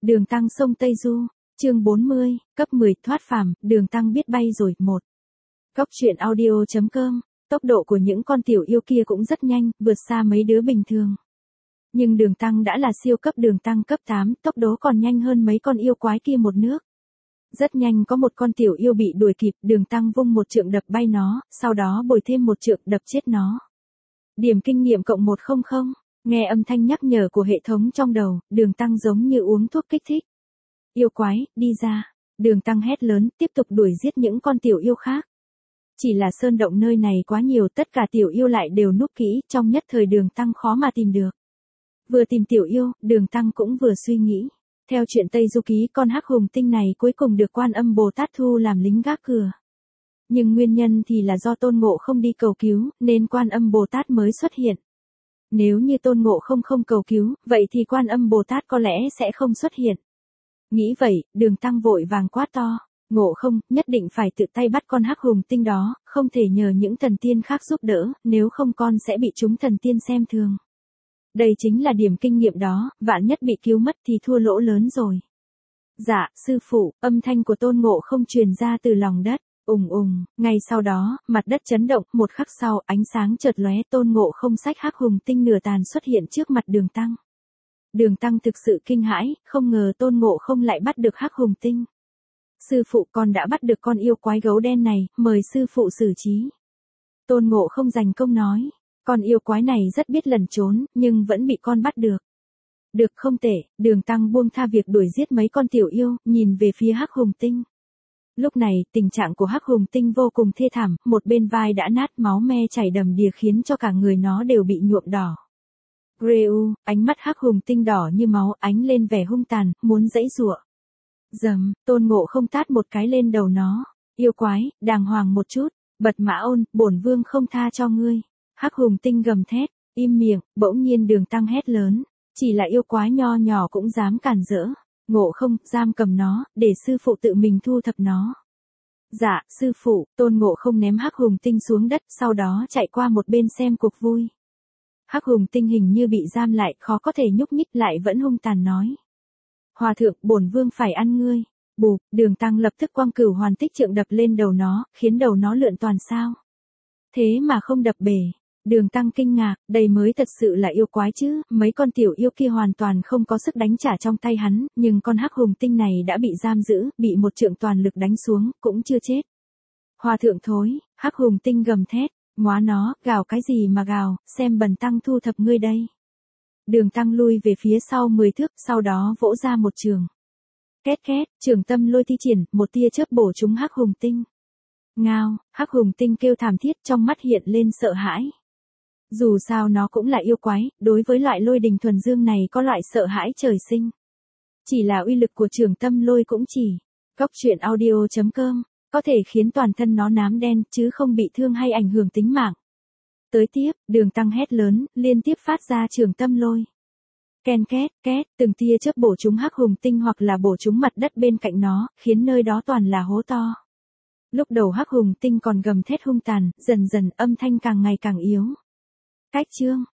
Đường Tăng sông Tây Du, chương 40, cấp 10 thoát phàm, Đường Tăng biết bay rồi. 1. Góc truyện audio.com, tốc độ của những con tiểu yêu kia cũng rất nhanh, vượt xa mấy đứa bình thường. Nhưng Đường Tăng đã là siêu cấp Đường Tăng cấp 8, tốc độ còn nhanh hơn mấy con yêu quái kia một nước. Rất nhanh có một con tiểu yêu bị đuổi kịp, Đường Tăng vung một trượng đập bay nó, sau đó bồi thêm một trượng đập chết nó. Điểm kinh nghiệm cộng 100, nghe âm thanh nhắc nhở của hệ thống trong đầu, Đường Tăng giống như uống thuốc kích thích. Yêu quái, đi ra. Đường Tăng hét lớn, tiếp tục đuổi giết những con tiểu yêu khác. Chỉ là sơn động nơi này quá nhiều, tất cả tiểu yêu lại đều núp kỹ, trong nhất thời Đường Tăng khó mà tìm được. Vừa tìm tiểu yêu, Đường Tăng cũng vừa suy nghĩ. Theo chuyện Tây Du Ký, con hắc hùng tinh này cuối cùng được Quan Âm Bồ Tát thu làm lính gác cửa. Nhưng nguyên nhân thì là do Tôn Ngộ không đi cầu cứu, nên Quan Âm Bồ Tát mới xuất hiện. Nếu như Tôn Ngộ không cầu cứu, vậy thì Quan Âm Bồ Tát có lẽ sẽ không xuất hiện. Nghĩ vậy, Đường Tăng vội vàng quát to, Ngộ không, nhất định phải tự tay bắt con hắc hùng tinh đó, không thể nhờ những thần tiên khác giúp đỡ, nếu không con sẽ bị chúng thần tiên xem thường. Đây chính là điểm kinh nghiệm đó, vạn nhất bị cứu mất thì thua lỗ lớn rồi. Dạ, sư phụ, âm thanh của Tôn Ngộ không truyền ra từ lòng đất. Ngay sau đó, mặt đất chấn động, một khắc sau, ánh sáng chợt lóe, Tôn Ngộ không xách hắc hùng tinh nửa tàn xuất hiện trước mặt Đường Tăng. Đường Tăng thực sự kinh hãi, không ngờ Tôn Ngộ không lại bắt được hắc hùng tinh. Sư phụ, con đã bắt được con yêu quái gấu đen này, mời sư phụ xử trí. Tôn Ngộ không dành công nói, con yêu quái này rất biết lẩn trốn, nhưng vẫn bị con bắt được. Được, không tệ. Đường Tăng buông tha việc đuổi giết mấy con tiểu yêu, nhìn về phía hắc hùng tinh. Lúc này, tình trạng của hắc hùng tinh vô cùng thê thảm, một bên vai đã nát, máu me chảy đầm đìa khiến cho cả người nó đều bị nhuộm đỏ. Greu, ánh mắt hắc hùng tinh đỏ như máu, ánh lên vẻ hung tàn, muốn giãy giụa. Dầm, Tôn Ngộ không tát một cái lên đầu nó. Yêu quái, đàng hoàng một chút, Bật Mã Ôn, bổn vương không tha cho ngươi. Hắc hùng tinh gầm thét, im miệng. Bỗng nhiên Đường Tăng hét lớn, chỉ là yêu quái nho nhỏ cũng dám cản rỡ. Ngộ không, giam cầm nó, để sư phụ tự mình thu thập nó. Dạ, sư phụ. Tôn Ngộ không ném hắc hùng tinh xuống đất, sau đó chạy qua một bên xem cuộc vui. Hắc hùng tinh hình như bị giam lại, khó có thể nhúc nhích, lại vẫn hung tàn nói, Hòa thượng, bổn vương phải ăn ngươi. Bụp, Đường Tăng lập tức quang cửu hoàn tích trượng đập lên đầu nó, khiến đầu nó lượn toàn sao. Thế mà không đập bể. Đường Tăng kinh ngạc, đây mới thật sự là yêu quái chứ, mấy con tiểu yêu kia hoàn toàn không có sức đánh trả trong tay hắn, nhưng con hắc hùng tinh này đã bị giam giữ, bị một trượng toàn lực đánh xuống, cũng chưa chết. Hòa thượng thối, hắc hùng tinh gầm thét, móa nó, gào cái gì mà gào, xem bần tăng thu thập ngươi đây. Đường Tăng lui về phía sau 10 thước, sau đó vỗ ra một trường. Két két, trường tâm lôi thi triển, một tia chớp bổ trúng hắc hùng tinh. Ngao, hắc hùng tinh kêu thảm thiết, trong mắt hiện lên sợ hãi. Dù sao nó cũng là yêu quái, đối với loại lôi đình thuần dương này có loại sợ hãi trời sinh. Chỉ là uy lực của trường tâm lôi cũng chỉ, góc truyện audio.com, có thể khiến toàn thân nó nám đen, chứ không bị thương hay ảnh hưởng tính mạng. Tới tiếp, Đường Tăng hét lớn, liên tiếp phát ra trường tâm lôi. Ken két, két, từng tia chớp bổ trúng hắc hùng tinh hoặc là bổ trúng mặt đất bên cạnh nó, khiến nơi đó toàn là hố to. Lúc đầu hắc hùng tinh còn gầm thét hung tàn, dần dần âm thanh càng ngày càng yếu. Cách chương.